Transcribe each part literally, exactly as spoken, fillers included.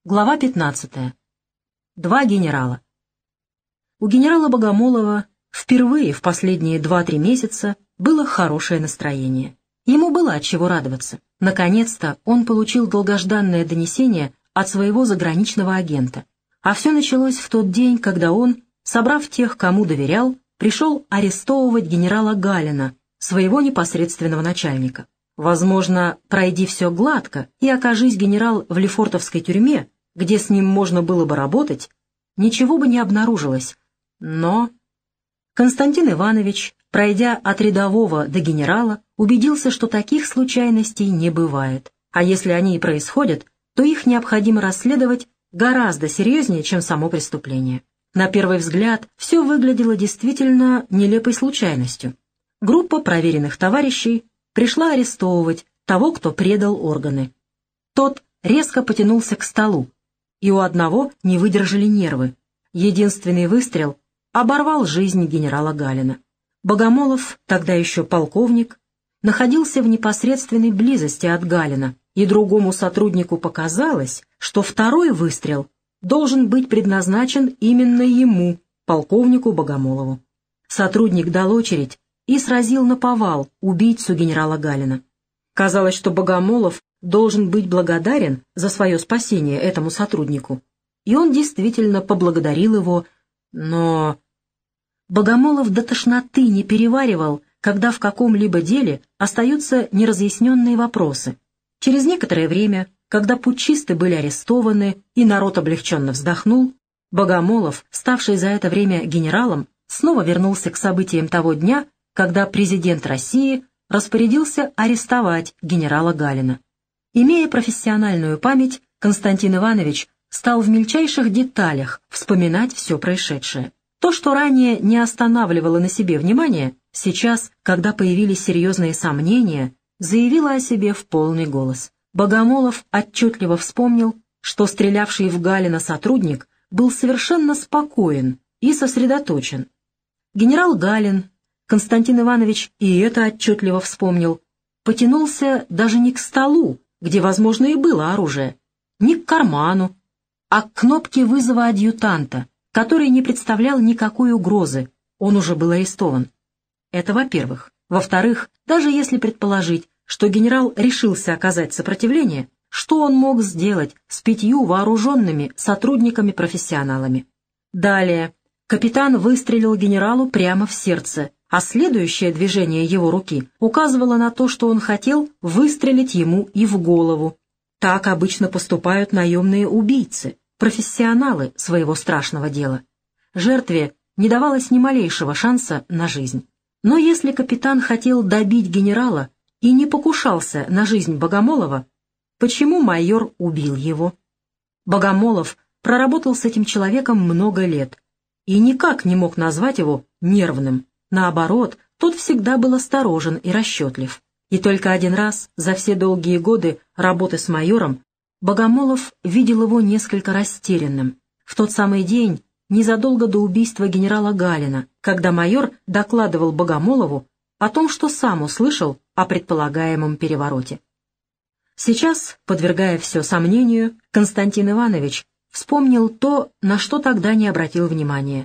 Глава пятнадцатая. Два генерала. У генерала Богомолова впервые в последние два-три месяца было хорошее настроение. Ему было от чего радоваться. Наконец-то он получил долгожданное донесение от своего заграничного агента. А все началось в тот день, когда он, собрав тех, кому доверял, пришел арестовывать генерала Галина, своего непосредственного начальника. Возможно, пройди все гладко, и окажись генерал в Лефортовской тюрьме, где с ним можно было бы работать, ничего бы не обнаружилось. Но Константин Иванович, пройдя от рядового до генерала, убедился, что таких случайностей не бывает, а если они и происходят, то их необходимо расследовать гораздо серьезнее, чем само преступление. На первый взгляд все выглядело действительно нелепой случайностью. Группа проверенных товарищей пришла арестовывать того, кто предал органы. Тот резко потянулся к столу, и у одного не выдержали нервы. Единственный выстрел оборвал жизнь генерала Галина. Богомолов, тогда еще полковник, находился в непосредственной близости от Галина, и другому сотруднику показалось, что второй выстрел должен быть предназначен именно ему, полковнику Богомолову. Сотрудник дал очередь и сразил наповал убийцу генерала Галина. Казалось, что Богомолов должен быть благодарен за свое спасение этому сотруднику, и он действительно поблагодарил его, но Богомолов до тошноты не переваривал, когда в каком-либо деле остаются неразъясненные вопросы. Через некоторое время, когда путчисты были арестованы и народ облегченно вздохнул, Богомолов, ставший за это время генералом, снова вернулся к событиям того дня, когда президент России распорядился арестовать генерала Галина. Имея профессиональную память, Константин Иванович стал в мельчайших деталях вспоминать все происшедшее. То, что ранее не останавливало на себе внимание, сейчас, когда появились серьезные сомнения, заявило о себе в полный голос. Богомолов отчетливо вспомнил, что стрелявший в Галина сотрудник был совершенно спокоен и сосредоточен. Генерал Галин, Константин Иванович и это отчетливо вспомнил, потянулся даже не к столу, где, возможно, и было оружие, не к карману, а к кнопке вызова адъютанта, который не представлял никакой угрозы, он уже был арестован. Это во-первых. Во-вторых, даже если предположить, что генерал решился оказать сопротивление, что он мог сделать с пятью вооруженными сотрудниками-профессионалами? Далее, капитан выстрелил генералу прямо в сердце, а следующее движение его руки указывало на то, что он хотел выстрелить ему и в голову. Так обычно поступают наемные убийцы, профессионалы своего страшного дела. Жертве не давалось ни малейшего шанса на жизнь. Но если капитан хотел добить генерала и не покушался на жизнь Богомолова, почему майор убил его? Богомолов проработал с этим человеком много лет и никак не мог назвать его нервным. Наоборот, тот всегда был осторожен и расчетлив. И только один раз за все долгие годы работы с майором Богомолов видел его несколько растерянным. В тот самый день, незадолго до убийства генерала Галина, когда майор докладывал Богомолову о том, что сам услышал о предполагаемом перевороте. Сейчас, подвергая все сомнению, Константин Иванович вспомнил то, на что тогда не обратил внимания.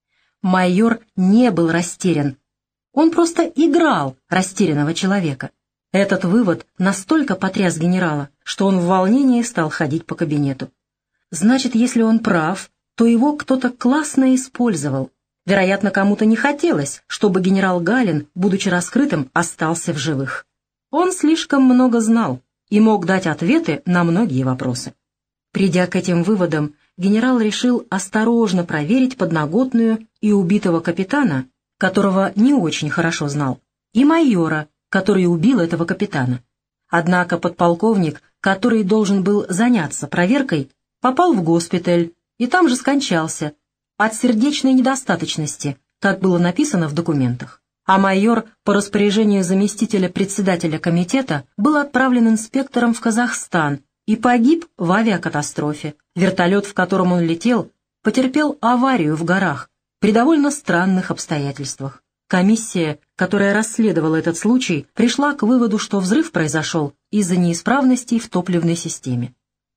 Майор не был растерян. Он просто играл растерянного человека. Этот вывод настолько потряс генерала, что он в волнении стал ходить по кабинету. Значит, если он прав, то его кто-то классно использовал. Вероятно, кому-то не хотелось, чтобы генерал Галин, будучи раскрытым, остался в живых. Он слишком много знал и мог дать ответы на многие вопросы. Придя к этим выводам, генерал решил осторожно проверить подноготную и убитого капитана, которого не очень хорошо знал, и майора, который убил этого капитана. Однако подполковник, который должен был заняться проверкой, попал в госпиталь и там же скончался от сердечной недостаточности, как было написано в документах. А майор по распоряжению заместителя председателя комитета был отправлен инспектором в Казахстан и погиб в авиакатастрофе. Вертолет, в котором он летел, потерпел аварию в горах при довольно странных обстоятельствах. Комиссия, которая расследовала этот случай, пришла к выводу, что взрыв произошел из-за неисправностей в топливной системе.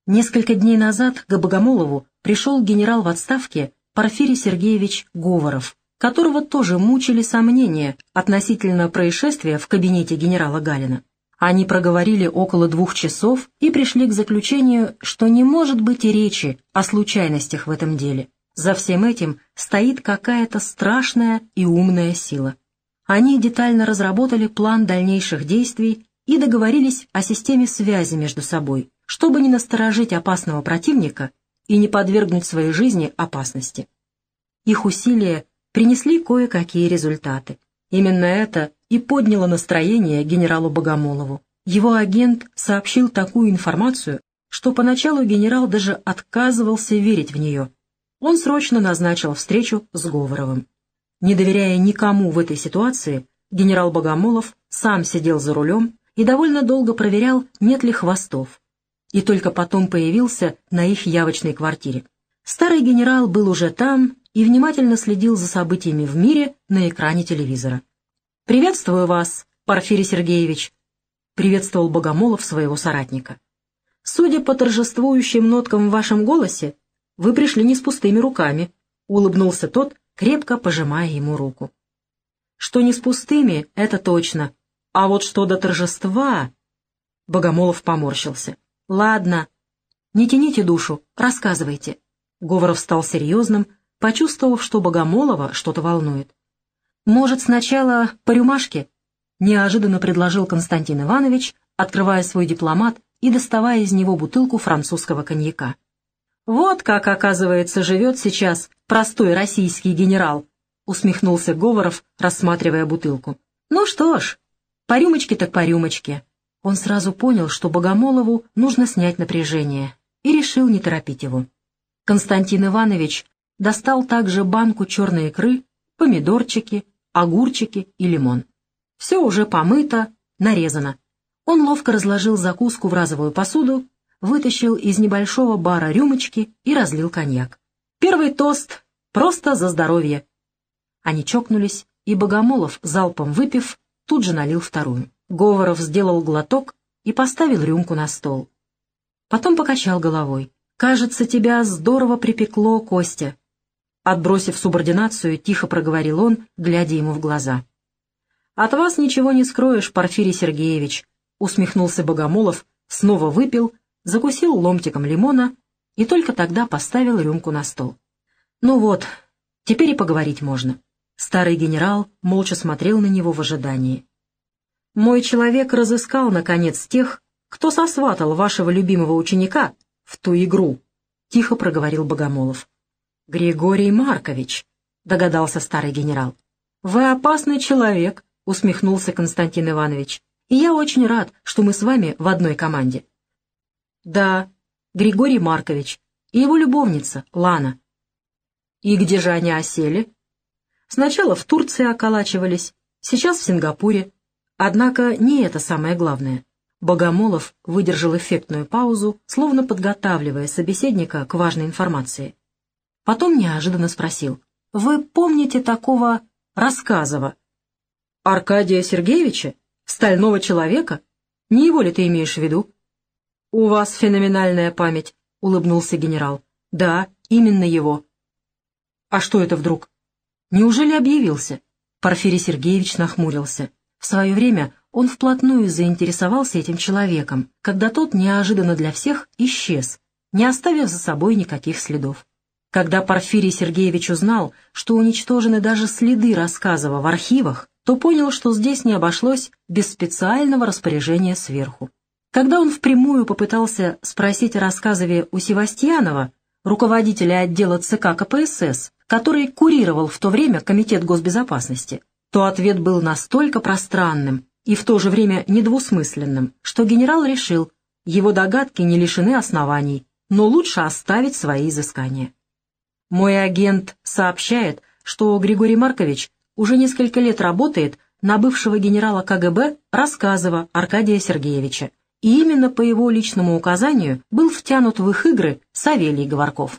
Несколько дней назад к Богомолову пришел генерал в отставке Порфирий Сергеевич Говоров, которого тоже мучили сомнения относительно происшествия в кабинете генерала Галина. Они проговорили около двух часов и пришли к заключению, что не может быть и речи о случайностях в этом деле. За всем этим стоит какая-то страшная и умная сила. Они детально разработали план дальнейших действий и договорились о системе связи между собой, чтобы не насторожить опасного противника и не подвергнуть своей жизни опасности. Их усилия принесли кое-какие результаты. Именно это и подняло настроение генералу Богомолову. Его агент сообщил такую информацию, что поначалу генерал даже отказывался верить в нее. Он срочно назначил встречу с Говоровым. Не доверяя никому в этой ситуации, генерал Богомолов сам сидел за рулем и довольно долго проверял, нет ли хвостов, и только потом появился на их явочной квартире. Старый генерал был уже там и внимательно следил за событиями в мире на экране телевизора. «Приветствую вас, Порфирий Сергеевич», — приветствовал Богомолов своего соратника. «Судя по торжествующим ноткам в вашем голосе, вы пришли не с пустыми руками», — улыбнулся тот, крепко пожимая ему руку. «Что не с пустыми, это точно. А вот что до торжества...» Богомолов поморщился. «Ладно, не тяните душу, рассказывайте». Говоров стал серьезным, почувствовав, что Богомолова что-то волнует. «Может, сначала по рюмашке?» — неожиданно предложил Константин Иванович, открывая свой дипломат и доставая из него бутылку французского коньяка. «Вот как, оказывается, живет сейчас простой российский генерал», — усмехнулся Говоров, рассматривая бутылку. «Ну что ж, по рюмочке так по рюмочке». Он сразу понял, что Богомолову нужно снять напряжение, и решил не торопить его. Константин Иванович достал также банку черной икры, помидорчики, огурчики и лимон. Все уже помыто, нарезано. Он ловко разложил закуску в разовую посуду, вытащил из небольшого бара рюмочки и разлил коньяк. Первый тост просто за здоровье. Они чокнулись, и Богомолов, залпом выпив, тут же налил вторую. Говоров сделал глоток и поставил рюмку на стол. Потом покачал головой. «Кажется, тебя здорово припекло, Костя». Отбросив субординацию, тихо проговорил он, глядя ему в глаза. «От вас ничего не скроешь, Порфирий Сергеевич», — усмехнулся Богомолов, снова выпил, закусил ломтиком лимона и только тогда поставил рюмку на стол. «Ну вот, теперь и поговорить можно». Старый генерал молча смотрел на него в ожидании. «Мой человек разыскал, наконец, тех, кто сосватал вашего любимого ученика в ту игру», — тихо проговорил Богомолов. «Григорий Маркович», — догадался старый генерал. «Вы опасный человек», — усмехнулся Константин Иванович. «И я очень рад, что мы с вами в одной команде». «Да, Григорий Маркович и его любовница Лана». «И где же они осели?» «Сначала в Турции околачивались, сейчас в Сингапуре. Однако не это самое главное». Богомолов выдержал эффектную паузу, словно подготавливая собеседника к важной информации. Потом неожиданно спросил: «Вы помните такого Рассказова?» «Аркадия Сергеевича? Стального человека? Не его ли ты имеешь в виду?» «У вас феноменальная память», — улыбнулся генерал. «Да, именно его». «А что это вдруг? Неужели объявился?» Порфирий Сергеевич нахмурился. В свое время он вплотную заинтересовался этим человеком, когда тот неожиданно для всех исчез, не оставив за собой никаких следов. Когда Порфирий Сергеевич узнал, что уничтожены даже следы Рассказова в архивах, то понял, что здесь не обошлось без специального распоряжения сверху. Когда он впрямую попытался спросить о Рассказове у Севастьянова, руководителя отдела ЦК КПСС, который курировал в то время Комитет госбезопасности, то ответ был настолько пространным и в то же время недвусмысленным, что генерал решил, его догадки не лишены оснований, но лучше оставить свои изыскания. «Мой агент сообщает, что Григорий Маркович уже несколько лет работает на бывшего генерала КГБ Рассказова Аркадия Сергеевича, и именно по его личному указанию был втянут в их игры Савелий Говорков».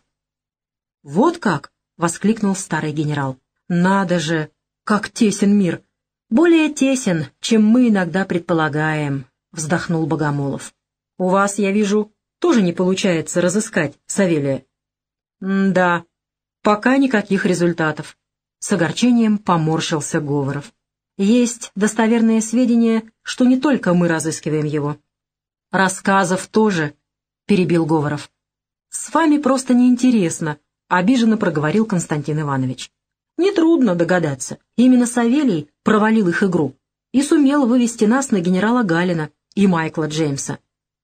«Вот как!» — воскликнул старый генерал. «Надо же! Как тесен мир! Более тесен, чем мы иногда предполагаем», — вздохнул Богомолов. «У вас, я вижу, тоже не получается разыскать Савелия. «Да, пока никаких результатов», — с огорчением поморщился Говоров. «Есть достоверные сведения, что не только мы разыскиваем его». «Рассказов тоже», — перебил Говоров. «С вами просто неинтересно», — обиженно проговорил Константин Иванович. «Нетрудно догадаться, именно Савелий провалил их игру и сумел вывести нас на генерала Галина и Майкла Джеймса».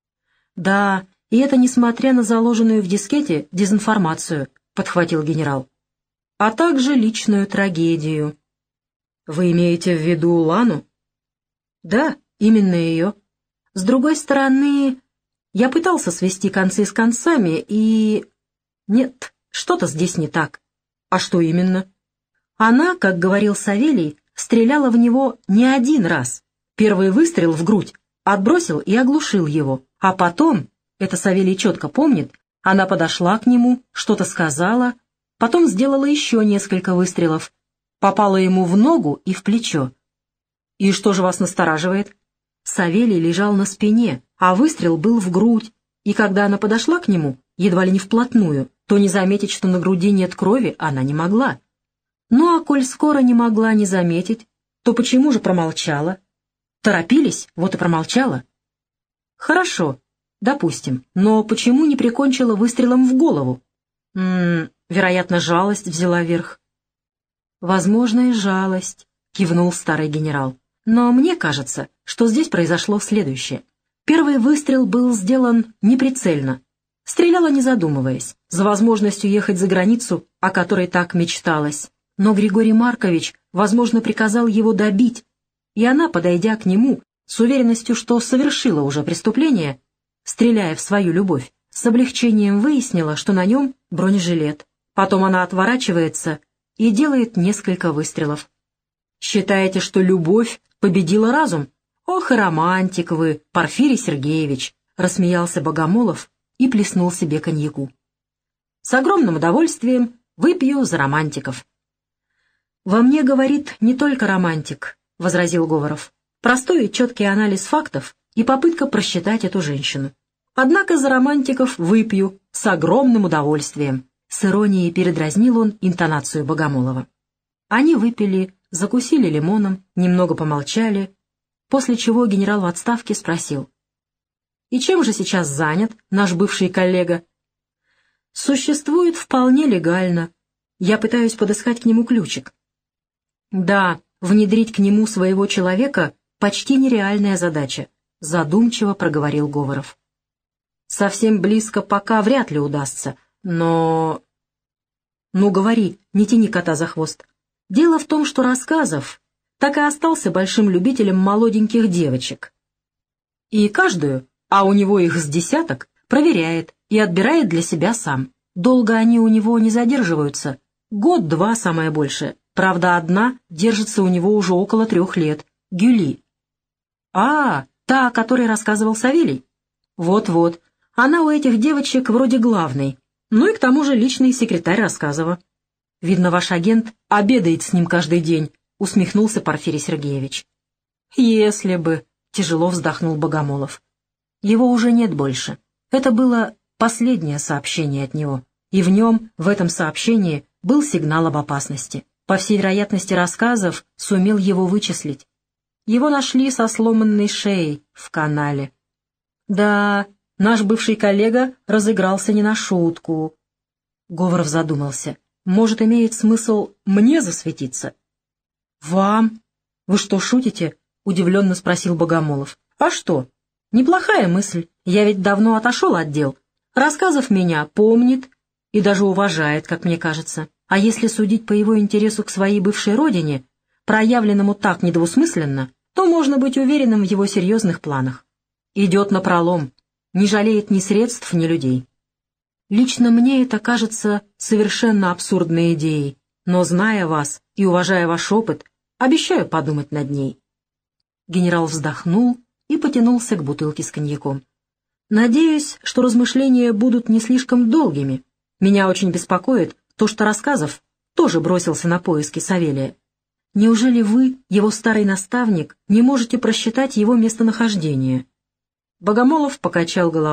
«Да, и это несмотря на заложенную в дискете дезинформацию», — подхватил генерал, «а также личную трагедию». «Вы имеете в виду Лану?» «Да, именно ее. С другой стороны, я пытался свести концы с концами, и... Нет, что-то здесь не так». «А что именно?» «Она, как говорил Савелий, стреляла в него не один раз. Первый выстрел в грудь отбросил и оглушил его, а потом, это Савелий четко помнит, она подошла к нему, что-то сказала, потом сделала еще несколько выстрелов, попала ему в ногу и в плечо». «И что же вас настораживает?» Савелий лежал на спине, а выстрел был в грудь, и когда она подошла к нему, едва ли не вплотную, то не заметить, что на груди нет крови, она не могла. Ну а коль скоро не могла не заметить, то почему же промолчала? Торопились, вот и промолчала. Хорошо, допустим, но почему не прикончила выстрелом в голову? М-м, вероятно, жалость взяла верх. Возможно, и жалость, кивнул старый генерал. Но мне кажется, что здесь произошло следующее. Первый выстрел был сделан неприцельно. Стреляла не задумываясь, за возможностью ехать за границу, о которой так мечталось. Но Григорий Маркович, возможно, приказал его добить, и она, подойдя к нему, с уверенностью, что совершила уже преступление, стреляя в свою любовь, с облегчением выяснила, что на нем бронежилет. Потом она отворачивается и делает несколько выстрелов. Считаете, что любовь победила разум? Ох и романтик вы, Порфирий Сергеевич, рассмеялся Богомолов и плеснул себе коньяку. С огромным удовольствием выпью за романтиков. «Во мне, говорит, не только романтик», — возразил Говоров. «Простой и четкий анализ фактов и попытка просчитать эту женщину. Однако за романтиков выпью с огромным удовольствием». С иронией передразнил он интонацию Богомолова. Они выпили, закусили лимоном, немного помолчали, после чего генерал в отставке спросил: «И чем же сейчас занят наш бывший коллега?» «Существует вполне легально. Я пытаюсь подыскать к нему ключик». «Да, внедрить к нему своего человека — почти нереальная задача», — задумчиво проговорил Говоров. «Совсем близко пока вряд ли удастся, но...» «Ну, говори, не тяни кота за хвост. Дело в том, что Рассказов так и остался большим любителем молоденьких девочек. И каждую, а у него их с десяток, проверяет и отбирает для себя сам. Долго они у него не задерживаются, год-два самое большее. Правда, одна держится у него уже около трех лет, Гюли». «А, та, о которой рассказывал Савелий?» «Вот-вот, она у этих девочек вроде главной, ну и к тому же личный секретарь Рассказова». «Видно, ваш агент обедает с ним каждый день», — усмехнулся Порфирий Сергеевич. «Если бы», — тяжело вздохнул Богомолов. «Его уже нет больше. Это было последнее сообщение от него, и в нем, в этом сообщении, был сигнал об опасности. По всей вероятности, Рассказов сумел его вычислить. Его нашли со сломанной шеей в канале. Да, наш бывший коллега разыгрался не на шутку». Говоров задумался. «Может, имеет смысл мне засветиться?» «Вам? Вы что, шутите?» — удивленно спросил Богомолов. «А что? Неплохая мысль. Я ведь давно отошел от дел. Рассказов меня помнит и даже уважает, как мне кажется. А если судить по его интересу к своей бывшей родине, проявленному так недвусмысленно, то можно быть уверенным в его серьезных планах. Идет напролом, не жалеет ни средств, ни людей. Лично мне это кажется совершенно абсурдной идеей, но, зная вас и уважая ваш опыт, обещаю подумать над ней». Генерал вздохнул и потянулся к бутылке с коньяком. «Надеюсь, что размышления будут не слишком долгими. Меня очень беспокоит то, что Рассказов тоже бросился на поиски Савелия. Неужели вы, его старый наставник, не можете просчитать его местонахождение?» Богомолов покачал головой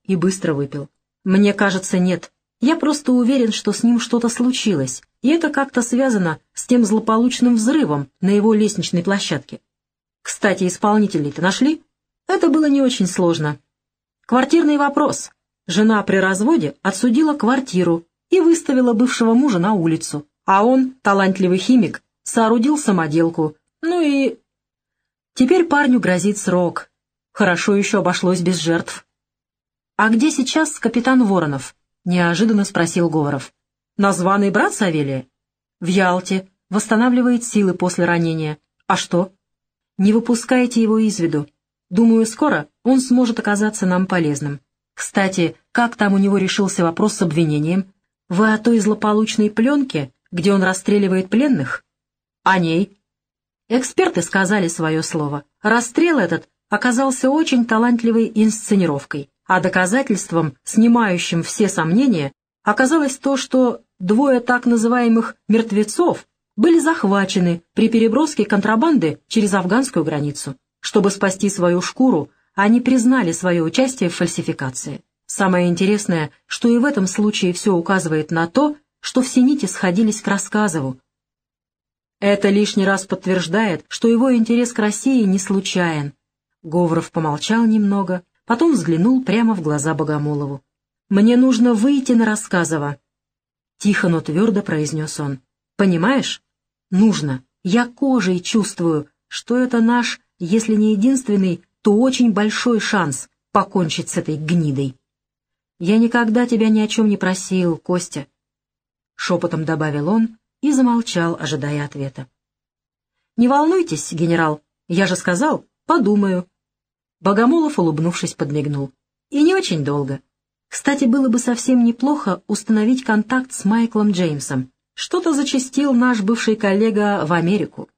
и быстро выпил. «Мне кажется, нет. Я просто уверен, что с ним что-то случилось, и это как-то связано с тем злополучным взрывом на его лестничной площадке. Кстати, исполнителей-то нашли? Это было не очень сложно. Квартирный вопрос. Жена при разводе отсудила квартиру и выставила бывшего мужа на улицу, а он, талантливый химик, соорудил самоделку. Ну и... Теперь парню грозит срок. Хорошо еще обошлось без жертв». «А где сейчас капитан Воронов?» — неожиданно спросил Говоров. «Названный брат Савелия?» «В Ялте. Восстанавливает силы после ранения. А что?» «Не выпускайте его из виду. Думаю, скоро он сможет оказаться нам полезным. Кстати, как там у него решился вопрос с обвинением? Вы о той злополучной пленке, где он расстреливает пленных?» «О ней». Эксперты сказали свое слово. Расстрел этот оказался очень талантливой инсценировкой, а доказательством, снимающим все сомнения, оказалось то, что двое так называемых «мертвецов» были захвачены при переброске контрабанды через афганскую границу. Чтобы спасти свою шкуру, они признали свое участие в фальсификации. Самое интересное, что и в этом случае все указывает на то, что все нити сходились к Рассказову. Это лишний раз подтверждает, что его интерес к России не случайен. Говоров помолчал немного, потом взглянул прямо в глаза Богомолову. «Мне нужно выйти на Рассказова», — тихо, но твердо произнес он. «Понимаешь? Нужно. Я кожей чувствую, что это наш, если не единственный, то очень большой шанс покончить с этой гнидой. Я никогда тебя ни о чем не просил, Костя», — шепотом добавил он и замолчал, ожидая ответа. «Не волнуйтесь, генерал, я же сказал, подумаю». Богомолов, улыбнувшись, подмигнул. «И не очень долго. Кстати, было бы совсем неплохо установить контакт с Майклом Джеймсом. Что-то зачастил наш бывший коллега в Америку.